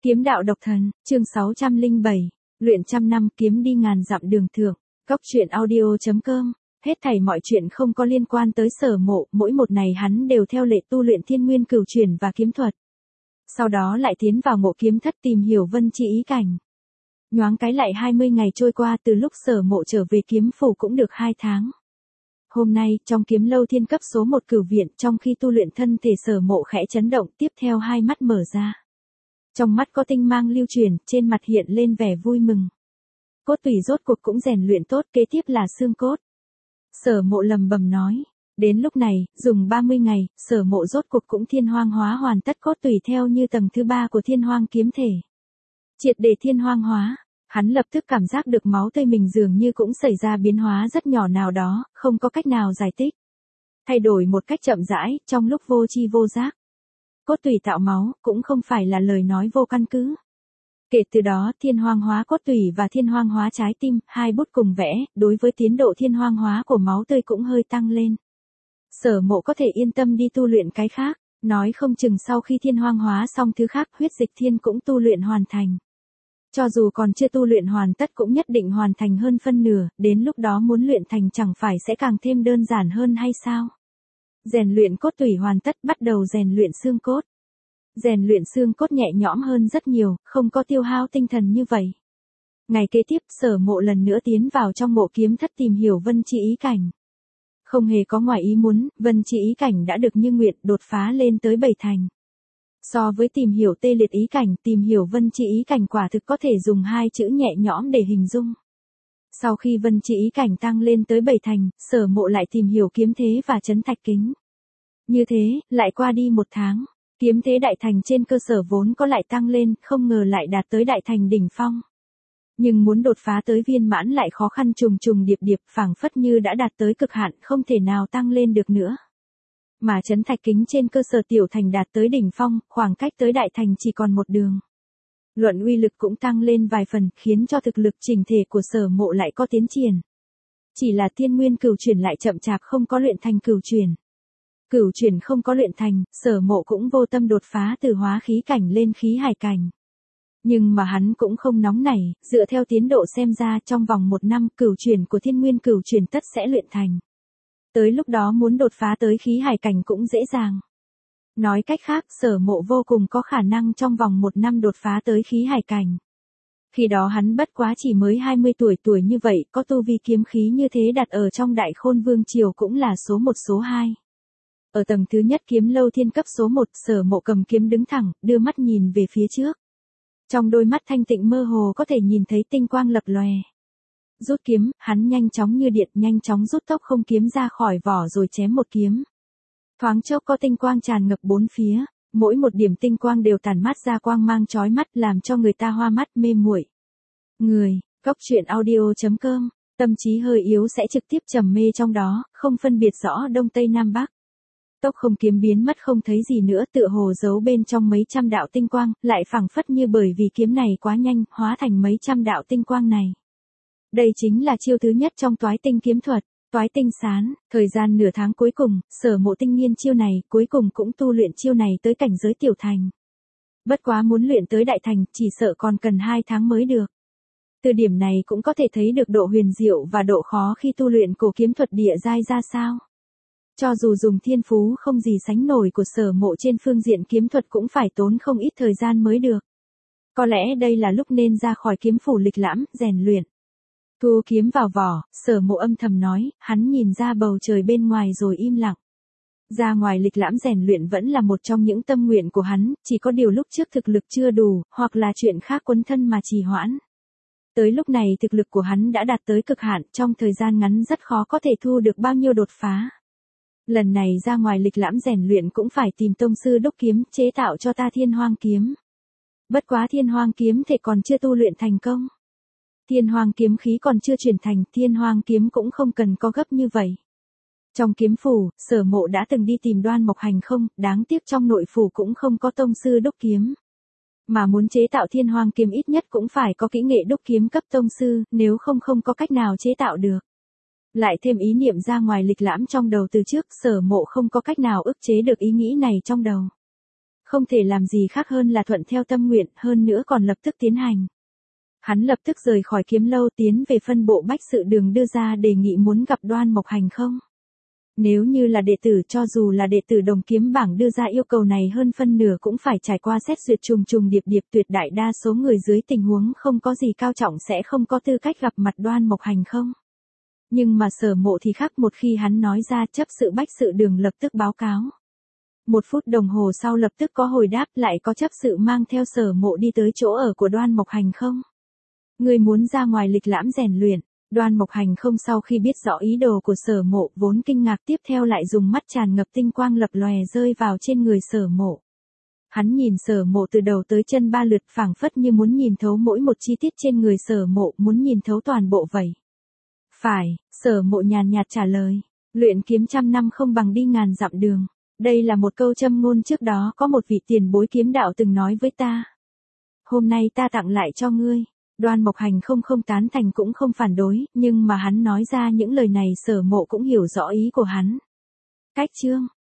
Kiếm đạo độc thần, chương 607, luyện trăm năm kiếm đi ngàn dặm đường thượng, Cóc truyện audio.com, hết thảy mọi chuyện không có liên quan tới Sở Mộ, mỗi một ngày hắn đều theo lệ tu luyện thiên nguyên cửu chuyển và kiếm thuật. Sau đó lại tiến vào Ngộ Kiếm Thất tìm hiểu vân chi ý cảnh. Nhoáng cái lại 20 ngày trôi qua từ lúc Sở Mộ trở về kiếm phủ cũng được 2 tháng. Hôm nay, trong kiếm lâu thiên cấp số 1 cửu viện, trong khi tu luyện thân thể Sở Mộ khẽ chấn động, tiếp theo hai mắt mở ra. Trong mắt có tinh mang lưu truyền, trên mặt hiện lên vẻ vui mừng. Cốt tủy rốt cuộc cũng rèn luyện tốt, kế tiếp là xương cốt. Sở Mộ lầm bầm nói. Đến lúc này, dùng 30 ngày, Sở Mộ rốt cuộc cũng thiên hoang hóa hoàn tất cốt tủy theo như tầng thứ 3 của thiên hoang kiếm thể. Triệt để thiên hoang hóa, hắn lập tức cảm giác được máu tươi mình dường như cũng xảy ra biến hóa rất nhỏ nào đó, không có cách nào giải thích. Thay đổi một cách chậm rãi, trong lúc vô tri vô giác. Cốt tủy tạo máu, cũng không phải là lời nói vô căn cứ. Kể từ đó, thiên hoang hóa cốt tủy và thiên hoang hóa trái tim, hai bút cùng vẽ, đối với tiến độ thiên hoang hóa của máu tươi cũng hơi tăng lên. Sở Mộ có thể yên tâm đi tu luyện cái khác, nói không chừng sau khi thiên hoang hóa xong thứ khác huyết dịch thiên cũng tu luyện hoàn thành. Cho dù còn chưa tu luyện hoàn tất cũng nhất định hoàn thành hơn phân nửa, đến lúc đó muốn luyện thành chẳng phải sẽ càng thêm đơn giản hơn hay sao? Rèn luyện cốt tủy hoàn tất, bắt đầu rèn luyện xương cốt. Rèn luyện xương cốt nhẹ nhõm hơn rất nhiều, không có tiêu hao tinh thần như vậy. Ngày kế tiếp, Sở Mộ lần nữa tiến vào trong Ngộ Kiếm Thất tìm hiểu vân chi ý cảnh. Không hề có ngoài ý muốn, vân chi ý cảnh đã được như nguyện đột phá lên tới 7 thành. So với tìm hiểu tê liệt ý cảnh, tìm hiểu vân chi ý cảnh quả thực có thể dùng hai chữ nhẹ nhõm để hình dung. Sau khi vân chi ý cảnh tăng lên tới 7 thành, Sở Mộ lại tìm hiểu kiếm thế và chấn thạch kính. Như thế, lại qua đi 1 tháng, kiếm thế đại thành trên cơ sở vốn có lại tăng lên, không ngờ lại đạt tới đại thành đỉnh phong. Nhưng muốn đột phá tới viên mãn lại khó khăn trùng trùng điệp điệp, phảng phất như đã đạt tới cực hạn, không thể nào tăng lên được nữa. Mà chấn thạch kính trên cơ sở tiểu thành đạt tới đỉnh phong, khoảng cách tới đại thành chỉ còn một đường. Luận uy lực cũng tăng lên vài phần, khiến cho thực lực chỉnh thể của Sở Mộ lại có tiến triển. Chỉ là thiên nguyên cửu chuyển lại chậm chạp không có luyện thành cửu chuyển. Cửu chuyển không có luyện thành, Sở Mộ cũng vô tâm đột phá từ hóa khí cảnh lên khí hải cảnh. Nhưng mà hắn cũng không nóng nảy, dựa theo tiến độ xem ra trong vòng 1 năm cửu chuyển của thiên nguyên cửu chuyển tất sẽ luyện thành. Tới lúc đó muốn đột phá tới khí hải cảnh cũng dễ dàng. Nói cách khác, Sở Mộ vô cùng có khả năng trong vòng 1 năm đột phá tới khí hải cảnh. Khi đó hắn bất quá chỉ mới 20 tuổi như vậy, có tu vi kiếm khí như thế đặt ở trong Đại Khôn Vương Triều cũng là số 1 số 2. Ở tầng thứ nhất kiếm lâu thiên cấp số 1, Sở Mộ cầm kiếm đứng thẳng, đưa mắt nhìn về phía trước. Trong đôi mắt thanh tịnh mơ hồ có thể nhìn thấy tinh quang lập lòe. Rút kiếm, hắn nhanh chóng như điện, nhanh chóng rút tốc không kiếm ra khỏi vỏ rồi chém một kiếm. Thoáng chốc có tinh quang tràn ngập bốn phía, mỗi một điểm tinh quang đều tản mát ra quang mang chói mắt làm cho người ta hoa mắt mê muội. Cóc truyện audio.com, tâm trí hơi yếu sẽ trực tiếp trầm mê trong đó, không phân biệt rõ đông tây nam bắc. Tốc không kiếm biến mất không thấy gì nữa, tựa hồ giấu bên trong mấy trăm đạo tinh quang, lại phảng phất như bởi vì kiếm này quá nhanh, hóa thành mấy trăm đạo tinh quang này. Đây chính là chiêu thứ nhất trong toái tinh kiếm thuật, toái tinh sán, thời gian nửa tháng cuối cùng, Sở Mộ tinh nghiên chiêu này, cuối cùng cũng tu luyện chiêu này tới cảnh giới tiểu thành. Bất quá muốn luyện tới đại thành, chỉ sợ còn cần 2 tháng mới được. Từ điểm này cũng có thể thấy được độ huyền diệu và độ khó khi tu luyện cổ kiếm thuật địa giai ra sao. Cho dù dùng thiên phú không gì sánh nổi của Sở Mộ trên phương diện kiếm thuật cũng phải tốn không ít thời gian mới được. Có lẽ đây là lúc nên ra khỏi kiếm phủ lịch lãm, rèn luyện. Thu kiếm vào vỏ, Sở Mộ âm thầm nói, hắn nhìn ra bầu trời bên ngoài rồi im lặng. Ra ngoài lịch lãm rèn luyện vẫn là một trong những tâm nguyện của hắn, chỉ có điều lúc trước thực lực chưa đủ, hoặc là chuyện khác quấn thân mà trì hoãn. Tới lúc này thực lực của hắn đã đạt tới cực hạn, trong thời gian ngắn rất khó có thể thu được bao nhiêu đột phá. Lần này ra ngoài lịch lãm rèn luyện cũng phải tìm tông sư đúc kiếm, chế tạo cho ta thiên hoang kiếm. Bất quá thiên hoang kiếm thể còn chưa tu luyện thành công. Thiên hoang kiếm khí còn chưa truyền thành, thiên hoang kiếm cũng không cần có gấp như vậy. Trong kiếm phủ, Sở Mộ đã từng đi tìm Đoan Mộc Hành không, đáng tiếc trong nội phủ cũng không có tông sư đúc kiếm. Mà muốn chế tạo thiên hoang kiếm ít nhất cũng phải có kỹ nghệ đúc kiếm cấp tông sư, nếu không không có cách nào chế tạo được. Lại thêm ý niệm ra ngoài lịch lãm trong đầu từ trước, Sở Mộ không có cách nào ức chế được ý nghĩ này trong đầu. Không thể làm gì khác hơn là thuận theo tâm nguyện, hơn nữa còn lập tức tiến hành. Hắn lập tức rời khỏi Kiếm Lâu tiến về phân bộ Bách Sự Đường đưa ra đề nghị muốn gặp Đoan Mộc Hành không. Nếu như là đệ tử, cho dù là đệ tử Đồng Kiếm Bảng đưa ra yêu cầu này, hơn phân nửa cũng phải trải qua xét duyệt trùng trùng điệp điệp, tuyệt đại đa số người dưới tình huống không có gì cao trọng sẽ không có tư cách gặp mặt Đoan Mộc Hành không. Nhưng mà Sở Mộ thì khác, một khi hắn nói ra, chấp sự Bách Sự Đường lập tức báo cáo. 1 phút đồng hồ sau lập tức có hồi đáp, lại có chấp sự mang theo Sở Mộ đi tới chỗ ở của Đoan Mộc Hành không. Người muốn ra ngoài lịch lãm rèn luyện. Đoan Mộc Hành không sau khi biết rõ ý đồ của Sở Mộ vốn kinh ngạc, tiếp theo lại dùng mắt tràn ngập tinh quang lập lòe rơi vào trên người Sở Mộ. Hắn nhìn Sở Mộ từ đầu tới chân 3 lượt, phảng phất như muốn nhìn thấu mỗi một chi tiết trên người Sở Mộ, muốn nhìn thấu toàn bộ vậy. Phải, Sở Mộ nhàn nhạt trả lời, luyện kiếm trăm năm không bằng đi ngàn dặm đường. Đây là một câu châm ngôn trước đó có một vị tiền bối kiếm đạo từng nói với ta. Hôm nay ta tặng lại cho ngươi. Đoan Mộc Hành không tán thành cũng không phản đối, nhưng mà hắn nói ra những lời này Sở Mộ cũng hiểu rõ ý của hắn. Cách chương